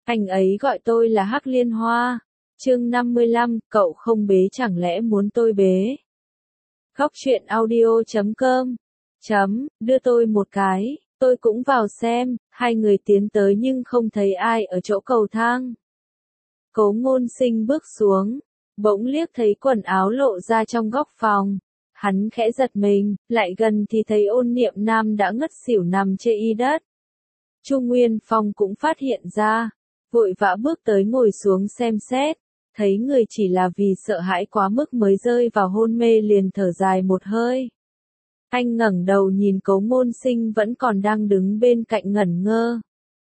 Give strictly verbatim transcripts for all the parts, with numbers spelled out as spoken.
Anh ấy gọi tôi là Hắc Liên Hoa. Chương năm mươi lăm, cậu không bế chẳng lẽ muốn tôi bế? Góc truyện audio chấm com chấm, đưa tôi một cái, tôi cũng vào xem, hai người tiến tới nhưng không thấy ai ở chỗ cầu thang. Cố Ngôn Sinh bước xuống, bỗng liếc thấy quần áo lộ ra trong góc phòng. Hắn khẽ giật mình, lại gần thì thấy Ôn Niệm Nam đã ngất xỉu nằm trên y đất. Chu Nguyên Phong cũng phát hiện ra, vội vã bước tới ngồi xuống xem xét, thấy người chỉ là vì sợ hãi quá mức mới rơi vào hôn mê liền thở dài một hơi. Anh ngẩng đầu nhìn Cố Ngôn Sinh vẫn còn đang đứng bên cạnh ngẩn ngơ.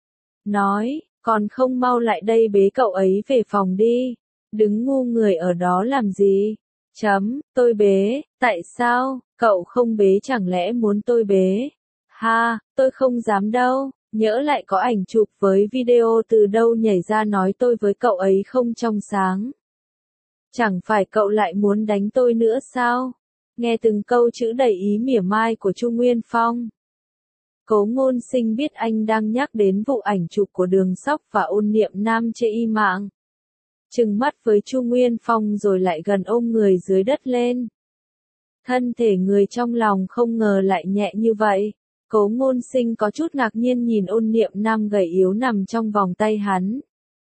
Nói, còn không mau lại đây bế cậu ấy về phòng đi, đứng ngu người ở đó làm gì? Chấm, tôi bế, tại sao, cậu không bế chẳng lẽ muốn tôi bế? Ha, tôi không dám đâu, nhỡ lại có ảnh chụp với video từ đâu nhảy ra nói tôi với cậu ấy không trong sáng. Chẳng phải cậu lại muốn đánh tôi nữa sao? Nghe từng câu chữ đầy ý mỉa mai của Chu Nguyên Phong. Cố Ngôn Sinh biết anh đang nhắc đến vụ ảnh chụp của Đường Sóc và Ôn Niệm Nam trên y mạng. Trừng mắt với Chu Nguyên Phong rồi lại gần ôm người dưới đất lên. Thân thể người trong lòng không ngờ lại nhẹ như vậy. Cố Ngôn Sinh có chút ngạc nhiên nhìn Ôn Niệm Nam gầy yếu nằm trong vòng tay hắn.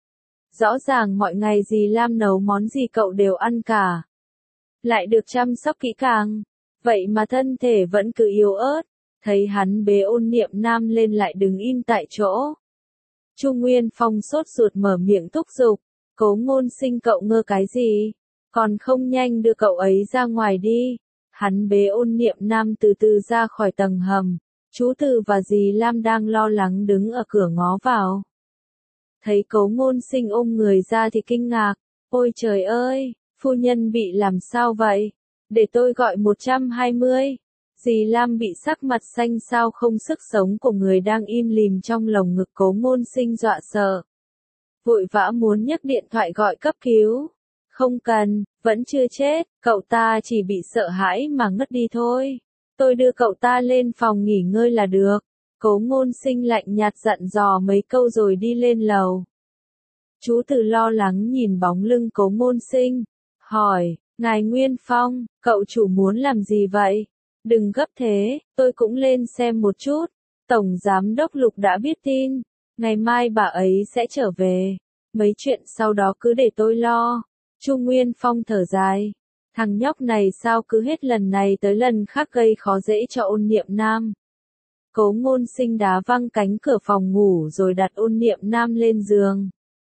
Rõ ràng mọi ngày dì Lam nấu món gì cậu đều ăn cả. Lại được chăm sóc kỹ càng. Vậy mà thân thể vẫn cứ yếu ớt. Thấy hắn bế Ôn Niệm Nam lên lại đứng im tại chỗ. Chu Nguyên Phong sốt ruột mở miệng thúc giục. Cố Ngôn Sinh cậu ngơ cái gì? Còn không nhanh đưa cậu ấy ra ngoài đi. Hắn bế Ôn Niệm Nam từ từ ra khỏi tầng hầm. Chú Từ và dì Lam đang lo lắng đứng ở cửa ngó vào. Thấy Cố Ngôn Sinh ôm người ra thì kinh ngạc. Ôi trời ơi, phu nhân bị làm sao vậy? Để tôi gọi một trăm hai mươi. Dì Lam bị sắc mặt xanh xao không sức sống của người đang im lìm trong lồng ngực Cố Ngôn Sinh dọa sợ. Vội vã muốn nhấc điện thoại gọi cấp cứu. Không cần, vẫn chưa chết, cậu ta chỉ bị sợ hãi mà ngất đi thôi. Tôi đưa cậu ta lên phòng nghỉ ngơi là được. Cố Ngôn Sinh lạnh nhạt dặn dò mấy câu rồi đi lên lầu. Chú Từ lo lắng nhìn bóng lưng Cố Ngôn Sinh. Hỏi, ngài Nguyên Phong, cậu chủ muốn làm gì vậy? Đừng gấp thế, tôi cũng lên xem một chút. Tổng Giám đốc Lục đã biết tin. Ngày mai bà ấy sẽ trở về. Mấy chuyện sau đó cứ để tôi lo. Chu Nguyên Phong thở dài. Thằng nhóc này sao cứ hết lần này tới lần khác gây khó dễ cho Ôn Niệm Nam. Cố Ngôn Sinh đá văng cánh cửa phòng ngủ rồi đặt Ôn Niệm Nam lên giường.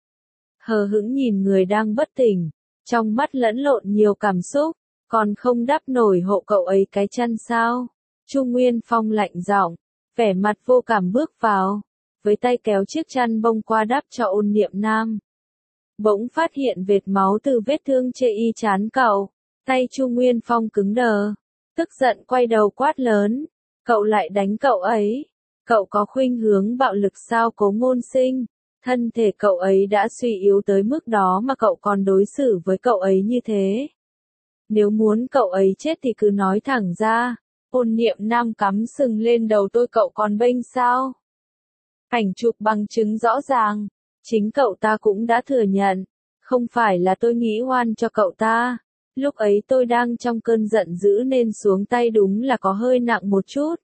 Hờ hững nhìn người đang bất tỉnh. Trong mắt lẫn lộn nhiều cảm xúc. Còn không đắp nổi hộ cậu ấy cái chân sao? Chu Nguyên Phong lạnh giọng, vẻ mặt vô cảm bước vào. Với tay kéo chiếc chăn bông qua đắp cho Ôn Niệm Nam. Bỗng phát hiện vệt máu từ vết thương trên y trán cậu. Tay Chu Nguyên Phong cứng đờ. Tức giận quay đầu quát lớn. Cậu lại đánh cậu ấy. Cậu có khuynh hướng bạo lực sao Cố Ngôn Sinh? Thân thể cậu ấy đã suy yếu tới mức đó mà cậu còn đối xử với cậu ấy như thế. Nếu muốn cậu ấy chết thì cứ nói thẳng ra. Ôn Niệm Nam cắm sừng lên đầu tôi cậu còn bênh sao? Ảnh chụp bằng chứng rõ ràng. Chính cậu ta cũng đã thừa nhận. Không phải là tôi nghĩ oan cho cậu ta. Lúc ấy tôi đang trong cơn giận dữ nên xuống tay đúng là có hơi nặng một chút.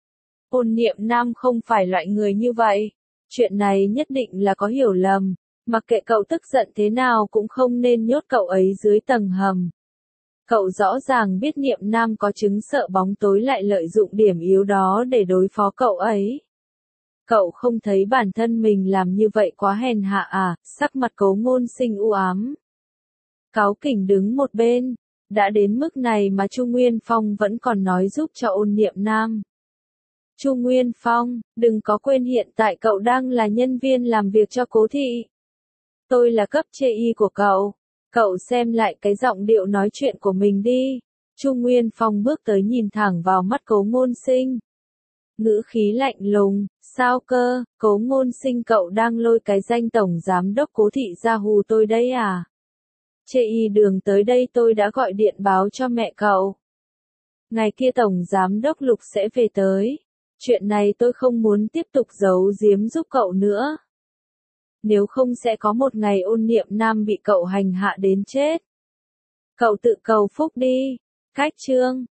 Ôn Niệm Nam không phải loại người như vậy. Chuyện này nhất định là có hiểu lầm. Mặc kệ cậu tức giận thế nào cũng không nên nhốt cậu ấy dưới tầng hầm. Cậu rõ ràng biết Niệm Nam có chứng sợ bóng tối lại lợi dụng điểm yếu đó để đối phó cậu ấy. Cậu không thấy bản thân mình làm như vậy quá hèn hạ à? Sắc mặt Cố Ngôn Sinh u ám. Cáu kỉnh đứng một bên. Đã đến mức này mà Chu Nguyên Phong vẫn còn nói giúp cho Ôn Niệm Nam. Chu Nguyên Phong, đừng có quên hiện tại cậu đang là nhân viên làm việc cho Cố thị. Tôi là cấp chê y của cậu. Cậu xem lại cái giọng điệu nói chuyện của mình đi. Chu Nguyên Phong bước tới nhìn thẳng vào mắt Cố Ngôn Sinh. Ngữ khí lạnh lùng, sao cơ, Cố Ngôn Sinh cậu đang lôi cái danh tổng giám đốc Cố thị ra hù tôi đấy à? Chê y đường tới đây tôi đã gọi điện báo cho mẹ cậu. Ngày kia tổng giám đốc Lục sẽ về tới. Chuyện này tôi không muốn tiếp tục giấu giếm giúp cậu nữa. nếu không sẽ có một ngày ôn niệm nam bị cậu hành hạ đến chết. Cậu tự cầu phúc đi. Cách chương